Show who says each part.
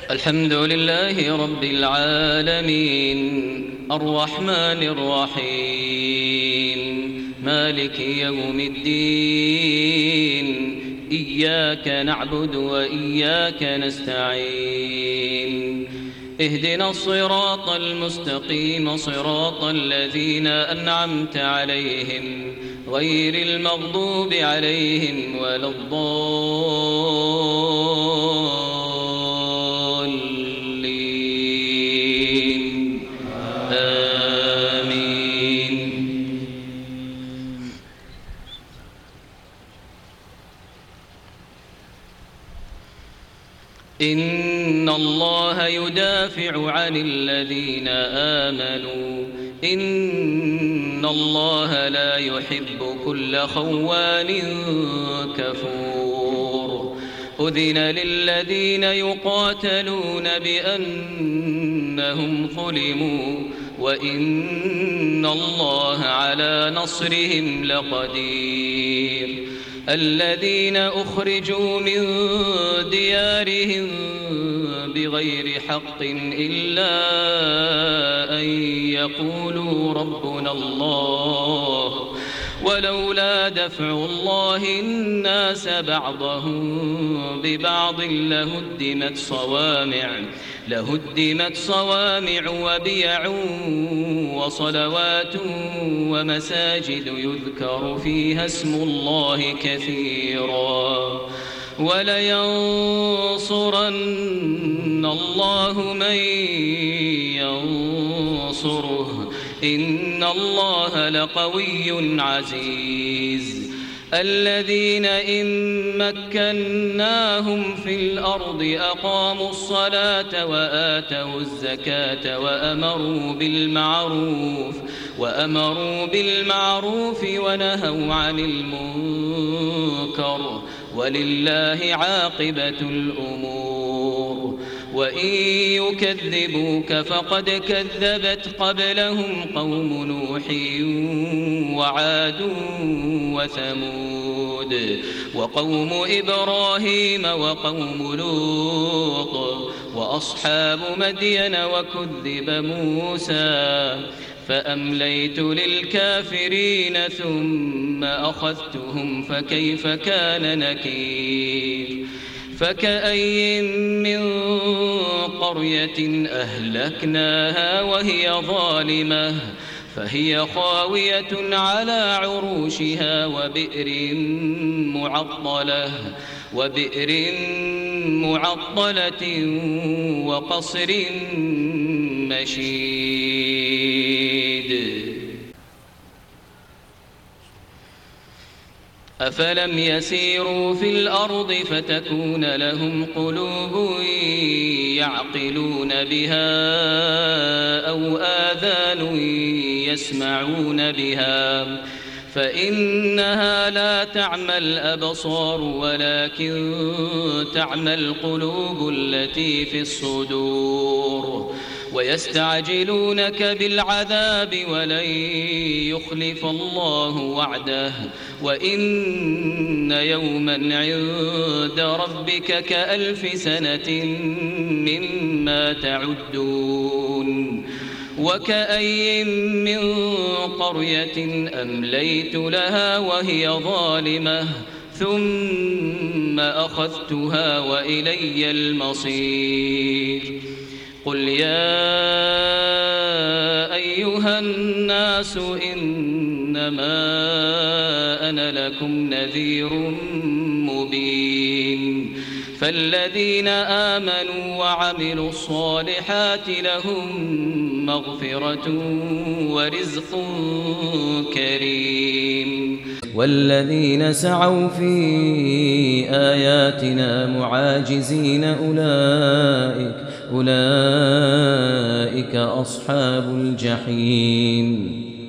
Speaker 1: الحمد لله رب العالمين الرحمن الرحيم مالك يوم الدين إياك نعبد وإياك نستعين اهدنا الصراط المستقيم صراط الذين أنعمت عليهم غير المغضوب عليهم ولا الضالين آمين. إن الله يدافع عن الذين آمنوا إن الله لا يحب كل خوان كفور أذن للذين يقاتلون بأنهم ظلموا وإن الله على نصرهم لقدير الذين أخرجوا من ديارهم بغير حق إلا أن يقولوا ربنا الله ولولا دفع الله الناس بعضهم ببعض لهدمت صوامع وبيع وصلوات ومساجد يذكر فيها اسم الله كثيرا ولينصرن الله من ينصره إن الله لقوي عزيز الذين إن مكناهم في الأرض أقاموا الصلاة وآتوا الزكاة وأمروا بالمعروف ونهوا عن المنكر ولله عاقبة الأمور وإن يكذبوك فقد كذبت قبلهم قوم نوح وعاد وثمود وقوم إبراهيم وقوم لوط وأصحاب مدين وكذب موسى فأمليت للكافرين ثم أخذتهم فكيف كان نكير فكأي من قرية أهلكناها وهي ظالمة فهي خاوية على عروشها وبئر معطلة وقصر مشيد أفلم يسيروا في الأرض فتكون لهم قلوب يعقلون بها أو آذان يسمعون بها فإنها لا تعمى الأبصار ولكن تعمى القلوب التي في الصدور ويستعجلونك بالعذاب ولن يخلف الله وعده وإن يوما عند ربك كألف سنة مما تعدون وكأي من قرية أمليت لها وهي ظالمة ثم أخذتها وإلي المصير قل يا أيها الناس إنما أنا لكم نذير مبين فالذين آمنوا وعملوا الصالحات لهم مغفرة ورزق كريم والذين سعوا في آياتنا معاجزين أولئك أصحاب الجحيم